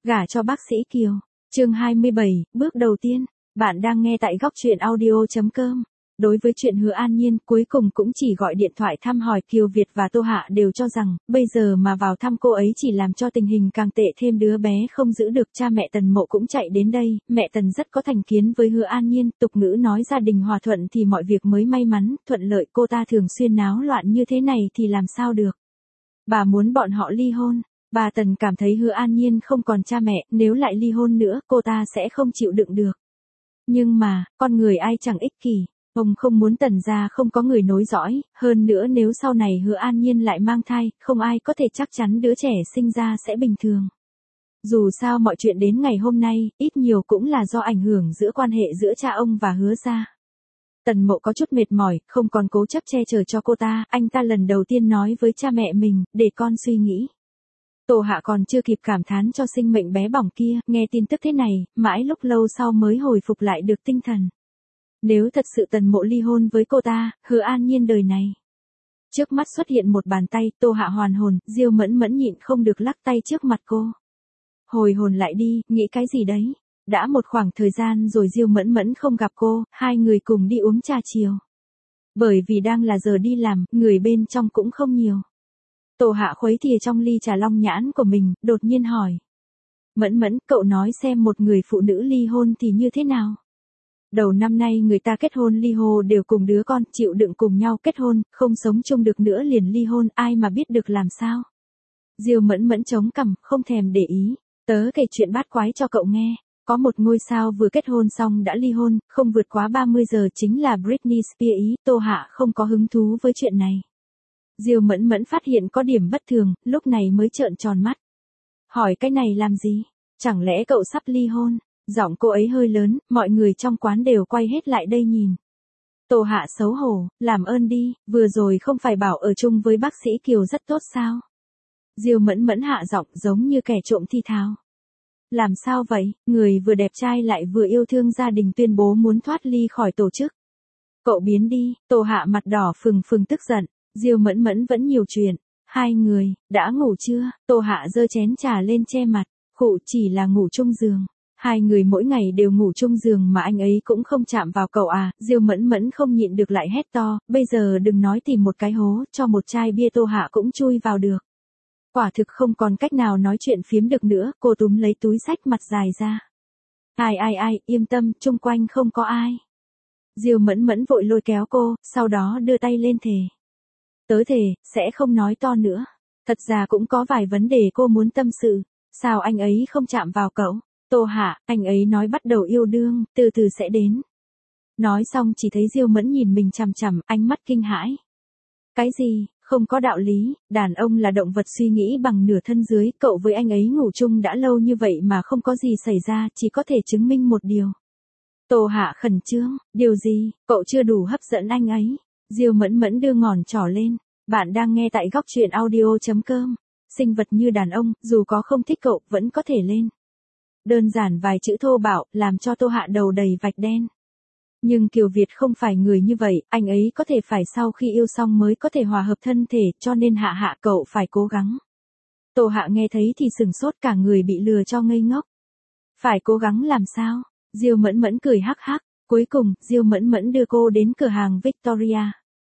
Gả cho bác sĩ Kiều. Chương 27, bước đầu tiên. Bạn đang nghe tại góc truyện audio.com. Đối với chuyện Hứa An Nhiên, cuối cùng cũng chỉ gọi điện thoại thăm hỏi. Kiều Việt và Tô Hạ đều cho rằng, bây giờ mà vào thăm cô ấy chỉ làm cho tình hình càng tệ thêm, đứa bé không giữ được. Cha mẹ Tần Mộ cũng chạy đến đây, mẹ Tần rất có thành kiến với Hứa An Nhiên, tục ngữ nói gia đình hòa thuận thì mọi việc mới may mắn, thuận lợi. Cô ta thường xuyên náo loạn như thế này thì làm sao được. Bà muốn bọn họ ly hôn. Bà Tần cảm thấy Hứa An Nhiên không còn cha mẹ, nếu lại ly hôn nữa, cô ta sẽ không chịu đựng được. Nhưng mà, con người ai chẳng ích kỷ. Ông không muốn Tần gia không có người nối dõi, hơn nữa nếu sau này Hứa An Nhiên lại mang thai, không ai có thể chắc chắn đứa trẻ sinh ra sẽ bình thường. Dù sao mọi chuyện đến ngày hôm nay, ít nhiều cũng là do ảnh hưởng giữa quan hệ giữa cha ông và Hứa gia. Tần Mộ có chút mệt mỏi, không còn cố chấp che chở cho cô ta, anh ta lần đầu tiên nói với cha mẹ mình, để con suy nghĩ. Tô Hạ còn chưa kịp cảm thán cho sinh mệnh bé bỏng kia, nghe tin tức thế này, mãi lúc lâu sau mới hồi phục lại được tinh thần. Nếu thật sự Tần Mộ ly hôn với cô ta, Hứa An Nhiên đời này. Trước mắt xuất hiện một bàn tay, Tô Hạ hoàn hồn, Diêu Mẫn Mẫn nhịn không được lắc tay trước mặt cô. Hồi hồn lại đi, nghĩ cái gì đấy? Đã một khoảng thời gian rồi Diêu Mẫn Mẫn không gặp cô, hai người cùng đi uống trà chiều. Bởi vì đang là giờ đi làm, người bên trong cũng không nhiều. Tô Hạ khuấy thìa trong ly trà long nhãn của mình, đột nhiên hỏi. Mẫn Mẫn, cậu nói xem một người phụ nữ ly hôn thì như thế nào? Đầu năm nay người ta kết hôn ly hôn đều cùng đứa con, chịu đựng cùng nhau kết hôn, không sống chung được nữa liền ly hôn, ai mà biết được làm sao? Diêu Mẫn Mẫn chống cằm, không thèm để ý. Tớ kể chuyện bát quái cho cậu nghe. Có một ngôi sao vừa kết hôn xong đã ly hôn, không vượt quá 30 giờ, chính là Britney Spears ý. Tô Hạ không có hứng thú với chuyện này. Diêu Mẫn Mẫn phát hiện có điểm bất thường, lúc này mới trợn tròn mắt. Hỏi cái này làm gì? Chẳng lẽ cậu sắp ly hôn? Giọng cô ấy hơi lớn, mọi người trong quán đều quay hết lại đây nhìn. Tô Hạ xấu hổ, làm ơn đi, vừa rồi không phải bảo ở chung với bác sĩ Kiều rất tốt sao? Diêu Mẫn Mẫn hạ giọng giống như kẻ trộm thi thào. Làm sao vậy, người vừa đẹp trai lại vừa yêu thương gia đình tuyên bố muốn thoát ly khỏi tổ chức. Cậu biến đi, Tô Hạ mặt đỏ phừng phừng tức giận, Diêu Mẫn Mẫn vẫn nhiều chuyện. Hai người, đã ngủ chưa? Tô Hạ giơ chén trà lên che mặt, khụ chỉ là ngủ chung giường. Hai người mỗi ngày đều ngủ chung giường mà anh ấy cũng không chạm vào cậu à, Diêu Mẫn Mẫn không nhịn được lại hét to, bây giờ đừng nói tìm một cái hố, cho một chai bia Tô Hạ cũng chui vào được. Quả thực không còn cách nào nói chuyện phiếm được nữa, cô túm lấy túi xách mặt dài ra. Ai, yên tâm, chung quanh không có ai. Diêu Mẫn Mẫn vội lôi kéo cô, sau đó đưa tay lên thề. Tớ thề, sẽ không nói to nữa. Thật ra cũng có vài vấn đề cô muốn tâm sự. Sao anh ấy không chạm vào cậu? Tô Hạ, anh ấy nói bắt đầu yêu đương, từ từ sẽ đến. Nói xong chỉ thấy Diêu Mẫn nhìn mình chằm chằm, ánh mắt kinh hãi. Cái gì, không có đạo lý, đàn ông là động vật suy nghĩ bằng nửa thân dưới, cậu với anh ấy ngủ chung đã lâu như vậy mà không có gì xảy ra, chỉ có thể chứng minh một điều. Tô Hạ khẩn trương, điều gì, cậu chưa đủ hấp dẫn anh ấy. Diêu Mẫn Mẫn đưa ngón trỏ lên, bạn đang nghe tại góc truyện audio.com. Sinh vật như đàn ông, dù có không thích cậu, vẫn có thể lên. Đơn giản vài chữ thô bạo, làm cho Tô Hạ đầu đầy vạch đen. Nhưng Kiều Việt không phải người như vậy, anh ấy có thể phải sau khi yêu xong mới có thể hòa hợp thân thể, cho nên Hạ cậu phải cố gắng. Tô Hạ nghe thấy thì sừng sốt, cả người bị lừa cho ngây ngốc. Phải cố gắng làm sao? Diêu Mẫn Mẫn cười hắc hắc, cuối cùng, Diêu Mẫn Mẫn đưa cô đến cửa hàng Victoria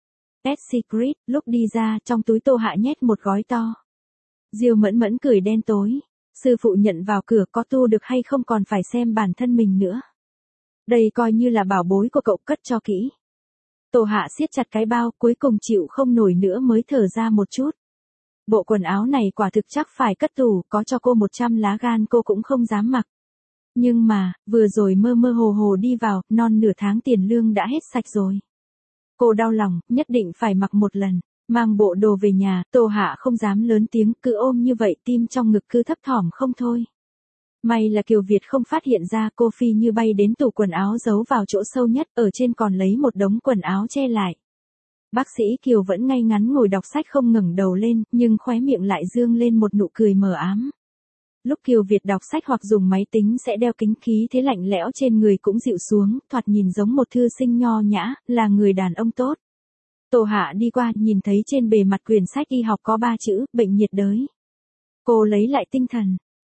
Secret, lúc đi ra, trong túi Tô Hạ nhét một gói to. Diêu Mẫn Mẫn cười đen tối. Sư phụ nhận vào cửa, có tu được hay không còn phải xem bản thân mình nữa. Đây coi như là bảo bối của cậu, cất cho kỹ. Tô Hạ siết chặt cái bao, cuối cùng chịu không nổi nữa mới thở ra một chút. Bộ quần áo này quả thực chắc phải cất tủ, có cho cô 100 lá gan cô cũng không dám mặc. Nhưng mà, vừa rồi mơ mơ hồ hồ đi vào, non nửa tháng tiền lương đã hết sạch rồi. Cô đau lòng, nhất định phải mặc một lần. Mang bộ đồ về nhà, Tô Hạ không dám lớn tiếng, cứ ôm như vậy, tim trong ngực cứ thấp thỏm không thôi. May là Kiều Việt không phát hiện ra, cô phi như bay đến tủ quần áo giấu vào chỗ sâu nhất, ở trên còn lấy một đống quần áo che lại. Bác sĩ Kiều vẫn ngay ngắn ngồi đọc sách không ngẩng đầu lên, nhưng khóe miệng lại dương lên một nụ cười mờ ám. Lúc Kiều Việt đọc sách hoặc dùng máy tính sẽ đeo kính, khí thế lạnh lẽo trên người cũng dịu xuống, thoạt nhìn giống một thư sinh nho nhã, là người đàn ông tốt. Tô Hạ đi qua, nhìn thấy trên bề mặt quyển sách y học có 3 chữ, bệnh nhiệt đới. Cô lấy lại tinh thần.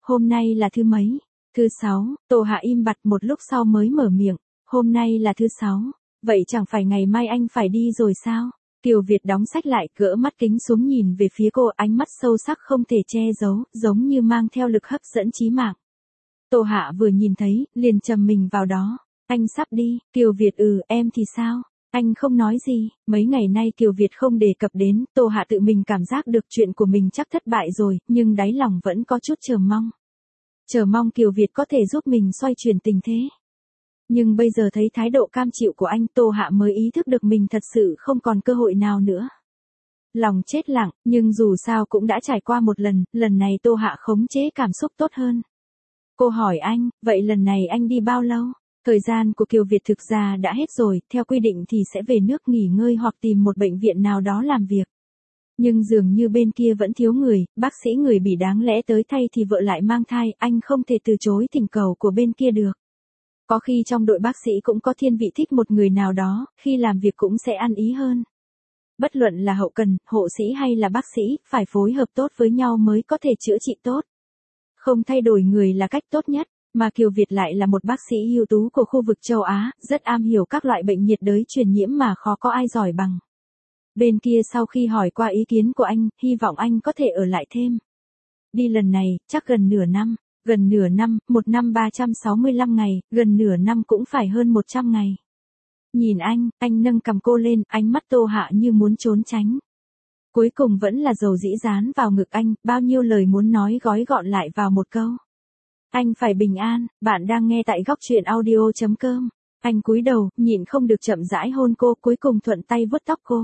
Hôm nay là thứ mấy? Thứ 6, Tô Hạ im bặt một lúc sau mới mở miệng. Hôm nay là thứ 6, vậy chẳng phải ngày mai anh phải đi rồi sao? Kiều Việt đóng sách lại, gỡ mắt kính xuống nhìn về phía cô, ánh mắt sâu sắc không thể che giấu, giống như mang theo lực hấp dẫn chí mạng. Tô Hạ vừa nhìn thấy, liền trầm mình vào đó. Anh sắp đi. Kiều Việt em thì sao? Anh không nói gì. Mấy ngày nay Kiều Việt không đề cập đến, Tô Hạ tự mình cảm giác được chuyện của mình chắc thất bại rồi, nhưng đáy lòng vẫn có chút chờ mong. Chờ mong Kiều Việt có thể giúp mình xoay chuyển tình thế. Nhưng bây giờ thấy thái độ cam chịu của anh, Tô Hạ mới ý thức được mình thật sự không còn cơ hội nào nữa. Lòng chết lặng, nhưng dù sao cũng đã trải qua một lần này Tô Hạ khống chế cảm xúc tốt hơn. Cô hỏi anh, vậy lần này anh đi bao lâu? Thời gian của Kiều Việt thực ra đã hết rồi, theo quy định thì sẽ về nước nghỉ ngơi hoặc tìm một bệnh viện nào đó làm việc. Nhưng dường như bên kia vẫn thiếu người, bác sĩ người Bỉ đáng lẽ tới thay thì vợ lại mang thai, anh không thể từ chối thỉnh cầu của bên kia được. Có khi trong đội bác sĩ cũng có thiên vị thích một người nào đó, khi làm việc cũng sẽ ăn ý hơn. Bất luận là hậu cần, hộ sĩ hay là bác sĩ, phải phối hợp tốt với nhau mới có thể chữa trị tốt. Không thay đổi người là cách tốt nhất, mà Kiều Việt lại là một bác sĩ ưu tú của khu vực châu Á, rất am hiểu các loại bệnh nhiệt đới truyền nhiễm mà khó có ai giỏi bằng. Bên kia sau khi hỏi qua ý kiến của anh, hy vọng anh có thể ở lại thêm. Đi lần này, chắc gần nửa năm, một năm 365 ngày, gần nửa năm cũng phải hơn 100 ngày. Nhìn anh nâng cầm cô lên, ánh mắt Tô Hạ như muốn trốn tránh. Cuối cùng vẫn là dầu dĩ dán vào ngực anh, bao nhiêu lời muốn nói gói gọn lại vào một câu. Anh phải bình an. Bạn đang nghe tại góc truyện audio.com. Anh cúi đầu, nhịn không được chậm rãi hôn cô, cuối cùng thuận tay vuốt tóc cô.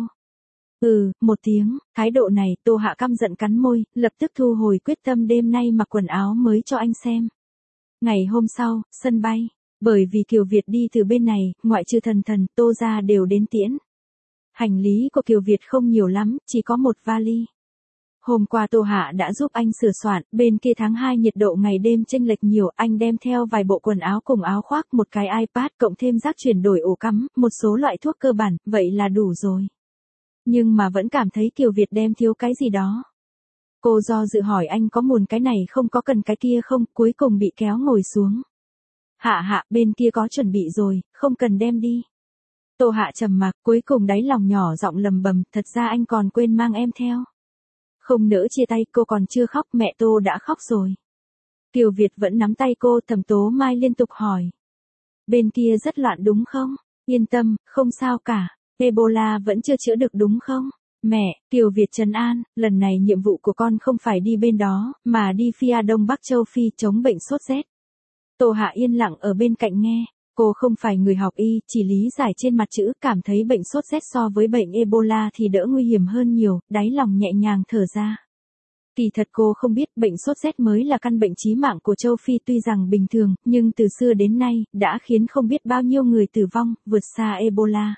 Một tiếng, thái độ này, Tô Hạ căm giận cắn môi, lập tức thu hồi quyết tâm đêm nay mặc quần áo mới cho anh xem. Ngày hôm sau, sân bay, bởi vì Kiều Việt đi từ bên này, ngoại trừ Thần, Tô gia đều đến tiễn. Hành lý của Kiều Việt không nhiều lắm, chỉ có một vali. Hôm qua Tô Hạ đã giúp anh sửa soạn, bên kia tháng 2 nhiệt độ ngày đêm chênh lệch nhiều, anh đem theo vài bộ quần áo cùng áo khoác, một cái iPad cộng thêm rác chuyển đổi ổ cắm, một số loại thuốc cơ bản, vậy là đủ rồi. Nhưng mà vẫn cảm thấy Kiều Việt đem thiếu cái gì đó. Cô do dự hỏi anh có muốn cái này không, có cần cái kia không, cuối cùng bị kéo ngồi xuống. Hạ, bên kia có chuẩn bị rồi, không cần đem đi. Tô Hạ trầm mặc, cuối cùng đáy lòng nhỏ giọng lầm bầm, thật ra anh còn quên mang em theo. Không nỡ chia tay, cô còn chưa khóc, mẹ Tô đã khóc rồi. Kiều Việt vẫn nắm tay cô, Thẩm Tố Mai liên tục hỏi. Bên kia rất loạn đúng không? Yên tâm, không sao cả. Ebola vẫn chưa chữa được đúng không? Mẹ, Kiều Việt trấn an, lần này nhiệm vụ của con không phải đi bên đó, mà đi phía Đông Bắc châu Phi chống bệnh sốt rét. Tô Hạ yên lặng ở bên cạnh nghe. Cô không phải người học y, chỉ lý giải trên mặt chữ, cảm thấy bệnh sốt rét so với bệnh Ebola thì đỡ nguy hiểm hơn nhiều, đáy lòng nhẹ nhàng thở ra. Kỳ thật cô không biết bệnh sốt rét mới là căn bệnh chí mạng của châu Phi, tuy rằng bình thường, nhưng từ xưa đến nay, đã khiến không biết bao nhiêu người tử vong, vượt xa Ebola.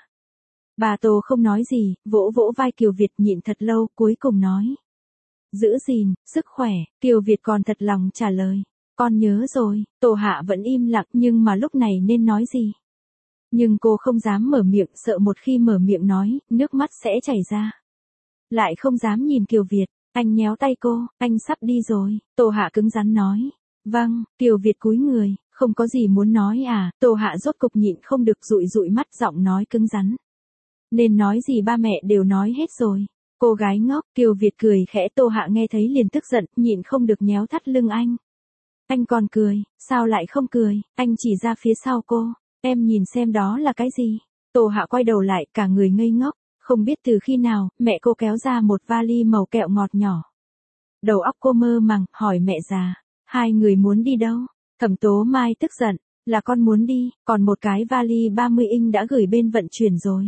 Bà Tô không nói gì, vỗ vỗ vai Kiều Việt nhịn thật lâu, cuối cùng nói. Giữ gìn, sức khỏe, Kiều Việt còn thật lòng trả lời. Con nhớ rồi. Tô Hạ vẫn im lặng, nhưng mà lúc này nên nói gì? Nhưng cô không dám mở miệng, sợ một khi mở miệng nói, nước mắt sẽ chảy ra. Lại không dám nhìn Kiều Việt, anh nhéo tay cô, anh sắp đi rồi. Tô Hạ cứng rắn nói. Vâng, Kiều Việt cúi người, không có gì muốn nói à? Tô Hạ rốt cục nhịn không được, dụi mắt, giọng nói cứng rắn. Nên nói gì ba mẹ đều nói hết rồi. Cô gái ngốc, Kiều Việt cười khẽ, Tô Hạ nghe thấy liền tức giận, nhịn không được nhéo thắt lưng anh. Anh còn cười, sao lại không cười? Anh chỉ ra phía sau cô, em nhìn xem đó là cái gì? Tô Hạ quay đầu lại, cả người ngây ngốc, không biết từ khi nào, mẹ cô kéo ra một vali màu kẹo ngọt nhỏ. Đầu óc cô mơ màng, hỏi mẹ già, hai người muốn đi đâu? Thẩm Tố Mai tức giận, là con muốn đi, còn một cái vali 30 inch đã gửi bên vận chuyển rồi.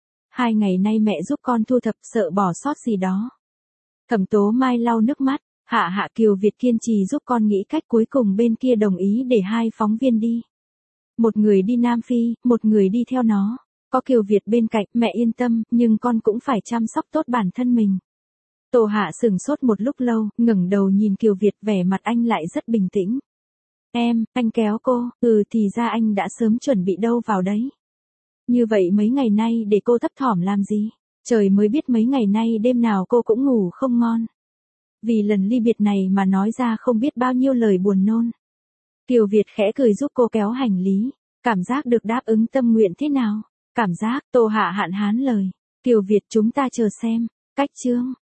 2 ngày nay mẹ giúp con thu thập, sợ bỏ sót gì đó. Thẩm Tố Mai lau nước mắt. Hạ, Kiều Việt kiên trì giúp con nghĩ cách, cuối cùng bên kia đồng ý để 2 phóng viên đi. Một người đi Nam Phi, một người đi theo nó. Có Kiều Việt bên cạnh, mẹ yên tâm, nhưng con cũng phải chăm sóc tốt bản thân mình. Tô Hạ sửng sốt một lúc lâu, ngẩng đầu nhìn Kiều Việt, vẻ mặt anh lại rất bình tĩnh. Anh kéo cô, thì ra anh đã sớm chuẩn bị đâu vào đấy. Như vậy mấy ngày nay để cô thấp thỏm làm gì? Trời mới biết mấy ngày nay đêm nào cô cũng ngủ không ngon. Vì lần ly biệt này mà nói ra không biết bao nhiêu lời buồn nôn. Kiều Việt khẽ cười giúp cô kéo hành lý. Cảm giác được đáp ứng tâm nguyện thế nào? Cảm giác, Tô Hạ hạn hán lời. Kiều Việt chúng ta chờ xem. Cách chương.